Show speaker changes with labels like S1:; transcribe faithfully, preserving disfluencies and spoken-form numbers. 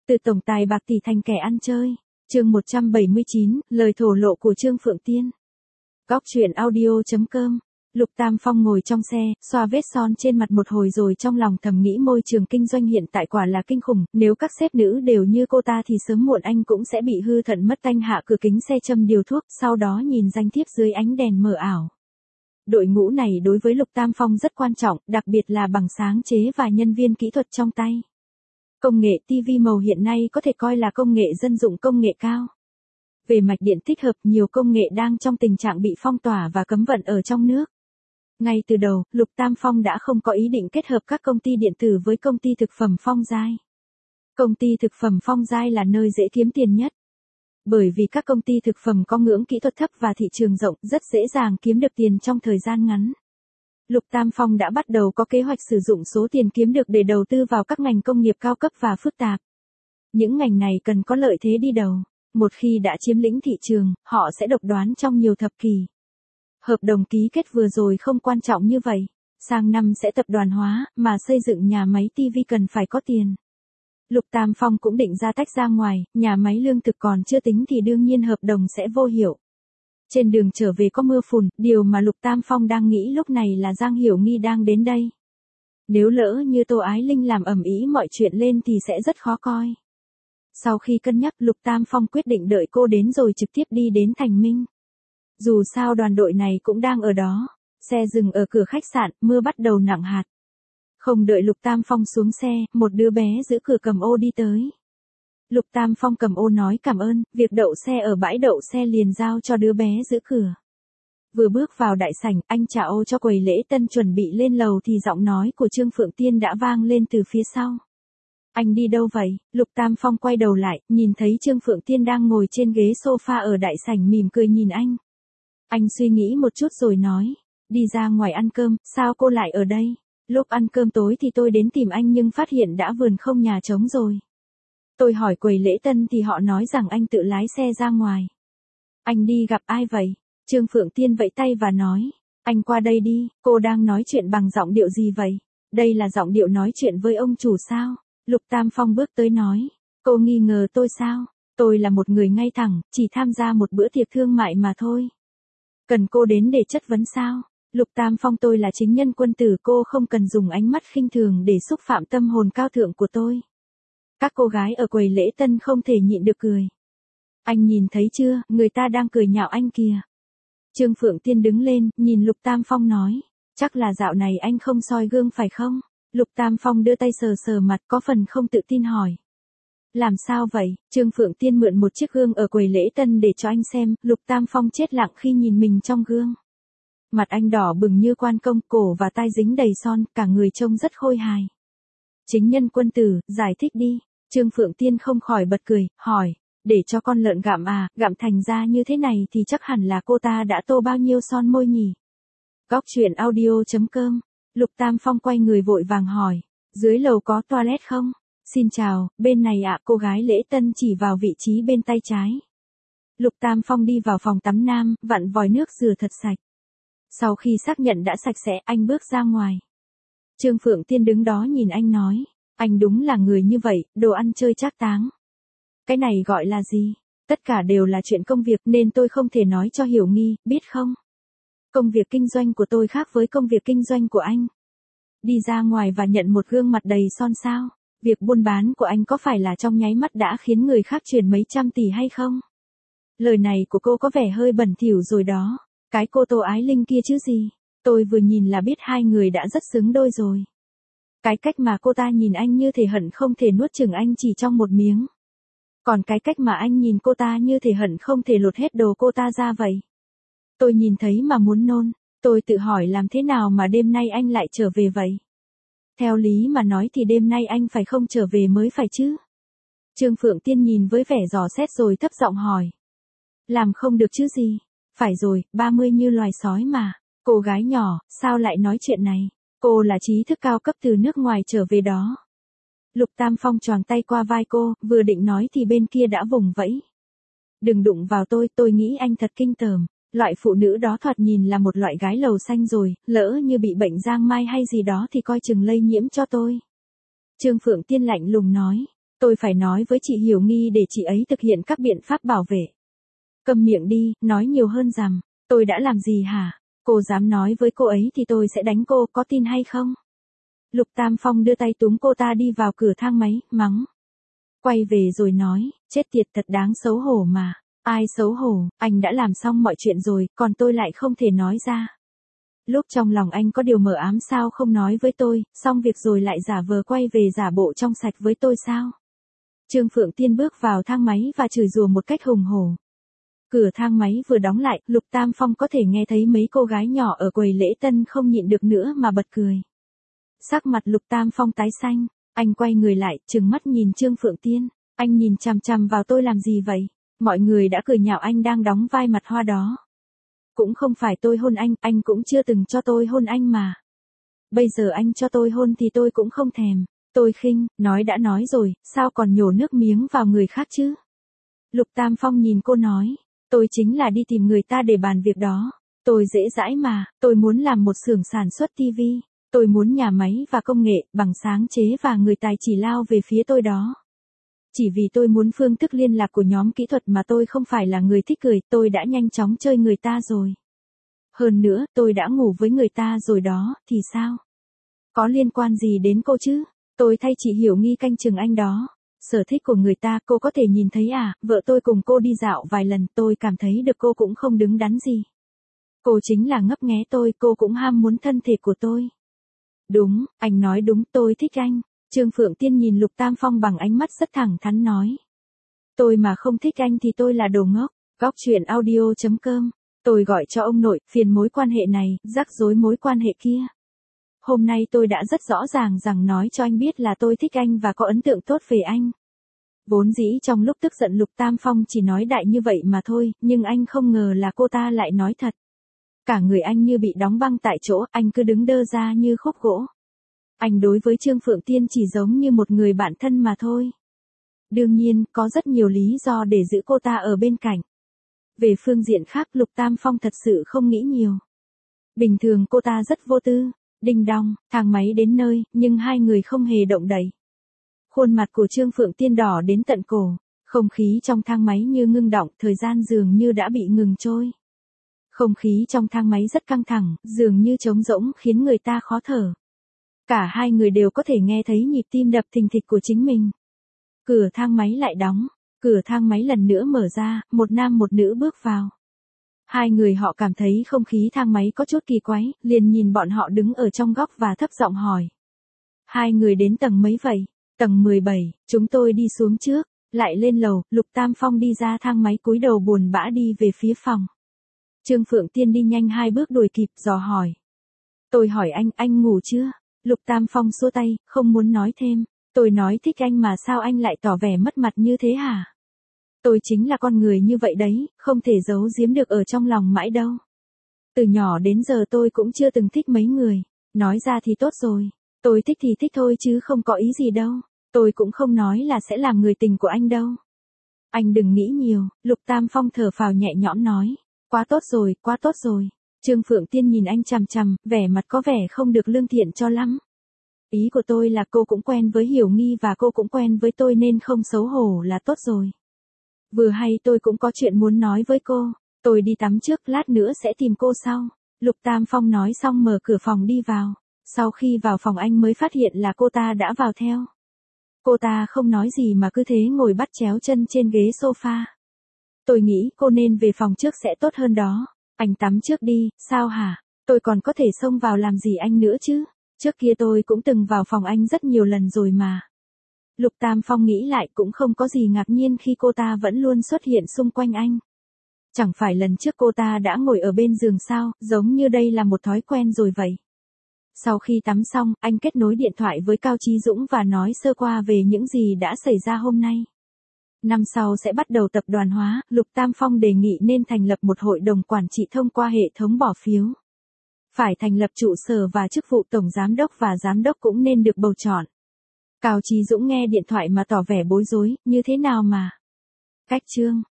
S1: Từ tổng tài bạc tỷ thành kẻ ăn chơi. Chương một trăm bảy mươi chín, lời thổ lộ của Trương Phượng Tiên. Góc truyện audio chấm com. Lục Tam Phong ngồi trong xe, xoa vết son trên mặt một hồi rồi trong lòng thầm nghĩ môi trường kinh doanh hiện tại quả là kinh khủng, nếu các sếp nữ đều như cô ta thì sớm muộn anh cũng sẽ bị hư thận mất tanh, hạ cửa kính xe châm điều thuốc, sau đó nhìn danh thiếp dưới ánh đèn mờ ảo. Đội ngũ này đối với Lục Tam Phong rất quan trọng, đặc biệt là bằng sáng chế và nhân viên kỹ thuật trong tay. Công nghệ ti vi màu hiện nay có thể coi là công nghệ dân dụng công nghệ cao. Về mạch điện tích hợp, nhiều công nghệ đang trong tình trạng bị phong tỏa và cấm vận ở trong nước. Ngay từ đầu, Lục Tam Phong đã không có ý định kết hợp các công ty điện tử với công ty thực phẩm Phong Giai. Công ty thực phẩm Phong Giai là nơi dễ kiếm tiền nhất. Bởi vì các công ty thực phẩm có ngưỡng kỹ thuật thấp và thị trường rộng, rất dễ dàng kiếm được tiền trong thời gian ngắn. Lục Tam Phong đã bắt đầu có kế hoạch sử dụng số tiền kiếm được để đầu tư vào các ngành công nghiệp cao cấp và phức tạp. Những ngành này cần có lợi thế đi đầu. Một khi đã chiếm lĩnh thị trường, họ sẽ độc đoán trong nhiều thập kỷ. Hợp đồng ký kết vừa rồi không quan trọng như vậy. Sang năm sẽ tập đoàn hóa, mà xây dựng nhà máy ti vi cần phải có tiền. Lục Tam Phong cũng định ra tách ra ngoài, nhà máy lương thực còn chưa tính thì đương nhiên hợp đồng sẽ vô hiệu. Trên đường trở về có mưa phùn, điều mà Lục Tam Phong đang nghĩ lúc này là Giang Hiểu Nghi đang đến đây. Nếu lỡ như Tô Ái Linh làm ầm ĩ mọi chuyện lên thì sẽ rất khó coi. Sau khi cân nhắc, Lục Tam Phong quyết định đợi cô đến rồi trực tiếp đi đến Thành Minh. Dù sao đoàn đội này cũng đang ở đó. Xe dừng ở cửa khách sạn, mưa bắt đầu nặng hạt. Không đợi Lục Tam Phong xuống xe, một đứa bé giữ cửa cầm ô đi tới. Lục Tam Phong cầm ô nói cảm ơn, việc đậu xe ở bãi đậu xe liền giao cho đứa bé giữ cửa. Vừa bước vào đại sảnh, anh trả ô cho quầy lễ tân chuẩn bị lên lầu thì giọng nói của Trương Phượng Tiên đã vang lên từ phía sau. Anh đi đâu vậy? Lục Tam Phong quay đầu lại, nhìn thấy Trương Phượng Tiên đang ngồi trên ghế sofa ở đại sảnh mỉm cười nhìn anh. Anh suy nghĩ một chút rồi nói, đi ra ngoài ăn cơm, sao cô lại ở đây? Lúc ăn cơm tối thì tôi đến tìm anh nhưng phát hiện đã vườn không nhà trống rồi. Tôi hỏi quầy lễ tân thì họ nói rằng anh tự lái xe ra ngoài. Anh đi gặp ai vậy? Trương Phượng Tiên vẫy tay và nói, anh qua đây đi, cô đang nói chuyện bằng giọng điệu gì vậy? Đây là giọng điệu nói chuyện với ông chủ sao? Lục Tam Phong bước tới nói, cô nghi ngờ tôi sao? Tôi là một người ngay thẳng, chỉ tham gia một bữa tiệc thương mại mà thôi. Cần cô đến để chất vấn sao? Lục Tam Phong, tôi là chính nhân quân tử, cô không cần dùng ánh mắt khinh thường để xúc phạm tâm hồn cao thượng của tôi. Các cô gái ở quầy lễ tân không thể nhịn được cười. Anh nhìn thấy chưa, người ta đang cười nhạo anh kìa. Trương Phượng Tiên đứng lên, nhìn Lục Tam Phong nói, chắc là dạo này anh không soi gương phải không? Lục Tam Phong đưa tay sờ sờ mặt, có phần không tự tin hỏi. Làm sao vậy? Trương Phượng Tiên mượn một chiếc gương ở quầy lễ tân để cho anh xem. Lục Tam Phong chết lặng khi nhìn mình trong gương. Mặt anh đỏ bừng như quan công, cổ và tai dính đầy son, cả người trông rất khôi hài. Chính nhân quân tử, giải thích đi. Trương Phượng Tiên không khỏi bật cười, hỏi, để cho con lợn gặm à, gặm thành ra như thế này thì chắc hẳn là cô ta đã tô bao nhiêu son môi nhỉ? Góc truyện audio chấm com. Lục Tam Phong quay người vội vàng hỏi, dưới lầu có toilet không? Xin chào, bên này ạ, cô gái lễ tân chỉ vào vị trí bên tay trái. Lục Tam Phong đi vào phòng tắm nam, vặn vòi nước rửa thật sạch. Sau khi xác nhận đã sạch sẽ, anh bước ra ngoài. Trương Phượng Tiên đứng đó nhìn anh nói, anh đúng là người như vậy, đồ ăn chơi trác táng. Cái này gọi là gì? Tất cả đều là chuyện công việc nên tôi không thể nói cho Hiểu Nghi, biết không? Công việc kinh doanh của tôi khác với công việc kinh doanh của anh. Đi ra ngoài và nhận một gương mặt đầy son sao? Việc buôn bán của anh có phải là trong nháy mắt đã khiến người khác chuyển mấy trăm tỷ hay không? Lời này của cô có vẻ hơi bẩn thỉu rồi đó. Cái cô Tô Ái Linh kia chứ gì? Tôi vừa nhìn là biết hai người đã rất xứng đôi rồi. Cái cách mà cô ta nhìn anh như thể hận không thể nuốt chửng anh chỉ trong một miếng. Còn cái cách mà anh nhìn cô ta như thể hận không thể lột hết đồ cô ta ra vậy. Tôi nhìn thấy mà muốn nôn. Tôi tự hỏi làm thế nào mà đêm nay anh lại trở về vậy? Theo lý mà nói thì đêm nay anh phải không trở về mới phải chứ? Trương Phượng Tiên nhìn với vẻ dò xét rồi thấp giọng hỏi. Làm không được chứ gì? Phải rồi, ba mươi như loài sói mà. Cô gái nhỏ, sao lại nói chuyện này? Cô là trí thức cao cấp từ nước ngoài trở về đó. Lục Tam Phong choàng tay qua vai cô, vừa định nói thì bên kia đã vùng vẫy. Đừng đụng vào tôi, tôi nghĩ anh thật kinh tởm. Loại phụ nữ đó thoạt nhìn là một loại gái lầu xanh rồi, lỡ như bị bệnh giang mai hay gì đó thì coi chừng lây nhiễm cho tôi. Trương Phượng Tiên lạnh lùng nói, Tôi phải nói với chị Hiểu Nghi để chị ấy thực hiện các biện pháp bảo vệ. Câm miệng đi, nói nhiều hơn rằng, tôi đã làm gì hả? Cô dám nói với cô ấy thì tôi sẽ đánh cô, có tin hay không? Lục Tam Phong đưa tay túm cô ta đi vào cửa thang máy, mắng. Quay về rồi nói, chết tiệt thật đáng xấu hổ mà. Ai xấu hổ, anh đã làm xong mọi chuyện rồi, còn tôi lại không thể nói ra. Lúc trong lòng anh có điều mờ ám sao không nói với tôi, xong việc rồi lại giả vờ quay về giả bộ trong sạch với tôi sao? Trương Phượng Tiên bước vào thang máy và chửi rủa một cách hùng hổ. Cửa thang máy vừa đóng lại, Lục Tam Phong có thể nghe thấy mấy cô gái nhỏ ở quầy lễ tân không nhịn được nữa mà bật cười. Sắc mặt Lục Tam Phong tái xanh, anh quay người lại, trừng mắt nhìn Trương Phượng Tiên, anh nhìn chằm chằm vào tôi làm gì vậy? Mọi người đã cười nhạo anh đang đóng vai mặt hoa đó. Cũng không phải tôi hôn anh, anh cũng chưa từng cho tôi hôn anh mà. Bây giờ anh cho tôi hôn thì tôi cũng không thèm. Tôi khinh, nói đã nói rồi, sao còn nhổ nước miếng vào người khác chứ? Lục Tam Phong nhìn cô nói, tôi chính là đi tìm người ta để bàn việc đó. Tôi dễ dãi mà, tôi muốn làm một xưởng sản xuất tivi. Tôi muốn nhà máy và công nghệ, bằng sáng chế và người tài chỉ lao về phía tôi đó. Chỉ vì tôi muốn phương thức liên lạc của nhóm kỹ thuật mà tôi không phải là người thích cười, tôi đã nhanh chóng chơi người ta rồi. Hơn nữa, tôi đã ngủ với người ta rồi đó, thì sao? Có liên quan gì đến cô chứ? Tôi thay chị Hiểu Nghi canh chừng anh đó. Sở thích của người ta cô có thể nhìn thấy à, vợ tôi cùng cô đi dạo vài lần, tôi cảm thấy được cô cũng không đứng đắn gì. Cô chính là ngấp nghé tôi, cô cũng ham muốn thân thể của tôi. Đúng, anh nói đúng, tôi thích anh. Trương Phượng Tiên nhìn Lục Tam Phong bằng ánh mắt rất thẳng thắn nói. Tôi mà không thích anh thì tôi là đồ ngốc. Góc truyện audio chấm com. Tôi gọi cho ông nội, phiền mối quan hệ này, rắc rối mối quan hệ kia. Hôm nay tôi đã rất rõ ràng rằng nói cho anh biết là tôi thích anh và có ấn tượng tốt về anh. Vốn dĩ trong lúc tức giận Lục Tam Phong chỉ nói đại như vậy mà thôi, nhưng anh không ngờ là cô ta lại nói thật. Cả người anh như bị đóng băng tại chỗ, anh cứ đứng đơ ra như khúc gỗ. Anh đối với Trương Phượng Tiên chỉ giống như một người bạn thân mà thôi. Đương nhiên, có rất nhiều lý do để giữ cô ta ở bên cạnh. Về phương diện khác Lục Tam Phong thật sự không nghĩ nhiều. Bình thường cô ta rất vô tư. Đinh đong, thang máy đến nơi, nhưng hai người không hề động đậy. Khuôn mặt của Trương Phượng Tiên đỏ đến tận cổ. Không khí trong thang máy như ngưng đọng, thời gian dường như đã bị ngừng trôi. Không khí trong thang máy rất căng thẳng, dường như trống rỗng khiến người ta khó thở. Cả hai người đều có thể nghe thấy nhịp tim đập thình thịch của chính mình. Cửa thang máy lại đóng, cửa thang máy lần nữa mở ra, một nam một nữ bước vào. Hai người họ cảm thấy không khí thang máy có chút kỳ quái, liền nhìn bọn họ đứng ở trong góc và thấp giọng hỏi. Hai người đến tầng mấy vậy? Tầng mười bảy, chúng tôi đi xuống trước, lại lên lầu, Lục Tam Phong đi ra thang máy cúi đầu buồn bã đi về phía phòng. Trương Phượng Tiên đi nhanh hai bước đuổi kịp, dò hỏi. Tôi hỏi anh, anh ngủ chưa? Lục Tam Phong xua tay, không muốn nói thêm. Tôi nói thích anh mà sao anh lại tỏ vẻ mất mặt như thế hả? Tôi chính là con người như vậy đấy, không thể giấu giếm được ở trong lòng mãi đâu. Từ nhỏ đến giờ tôi cũng chưa từng thích mấy người. Nói ra thì tốt rồi. Tôi thích thì thích thôi chứ không có ý gì đâu. Tôi cũng không nói là sẽ làm người tình của anh đâu. Anh đừng nghĩ nhiều, Lục Tam Phong thở phào nhẹ nhõm nói. Quá tốt rồi, quá tốt rồi. Trương Phượng Tiên nhìn anh chằm chằm, vẻ mặt có vẻ không được lương thiện cho lắm. Ý của tôi là cô cũng quen với Hiểu Nghi và cô cũng quen với tôi nên không xấu hổ là tốt rồi. Vừa hay tôi cũng có chuyện muốn nói với cô. Tôi đi tắm trước, lát nữa sẽ tìm cô sau. Lục Tam Phong nói xong mở cửa phòng đi vào. Sau khi vào phòng anh mới phát hiện là cô ta đã vào theo. Cô ta không nói gì mà cứ thế ngồi bắt chéo chân trên ghế sofa. Tôi nghĩ cô nên về phòng trước sẽ tốt hơn đó. Anh tắm trước đi, sao hả? Tôi còn có thể xông vào làm gì anh nữa chứ? Trước kia tôi cũng từng vào phòng anh rất nhiều lần rồi mà. Lục Tam Phong nghĩ lại cũng không có gì ngạc nhiên khi cô ta vẫn luôn xuất hiện xung quanh anh. Chẳng phải lần trước cô ta đã ngồi ở bên giường sao, giống như đây là một thói quen rồi vậy. Sau khi tắm xong, anh kết nối điện thoại với Cao Chí Dũng và nói sơ qua về những gì đã xảy ra hôm nay. Năm sau sẽ bắt đầu tập đoàn hóa, Lục Tam Phong đề nghị nên thành lập một hội đồng quản trị thông qua hệ thống bỏ phiếu. Phải thành lập trụ sở và chức vụ tổng giám đốc và giám đốc cũng nên được bầu chọn. Cao Chí Dũng nghe điện thoại mà tỏ vẻ bối rối, như thế nào mà? Cách chương